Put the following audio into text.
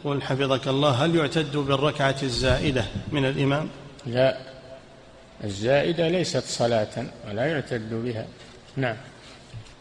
يقول حفظك الله: هل يعتد بالركعة الزائدة من الإمام؟ لا، الزائدة ليست صلاة ولا يعتد بها. نعم.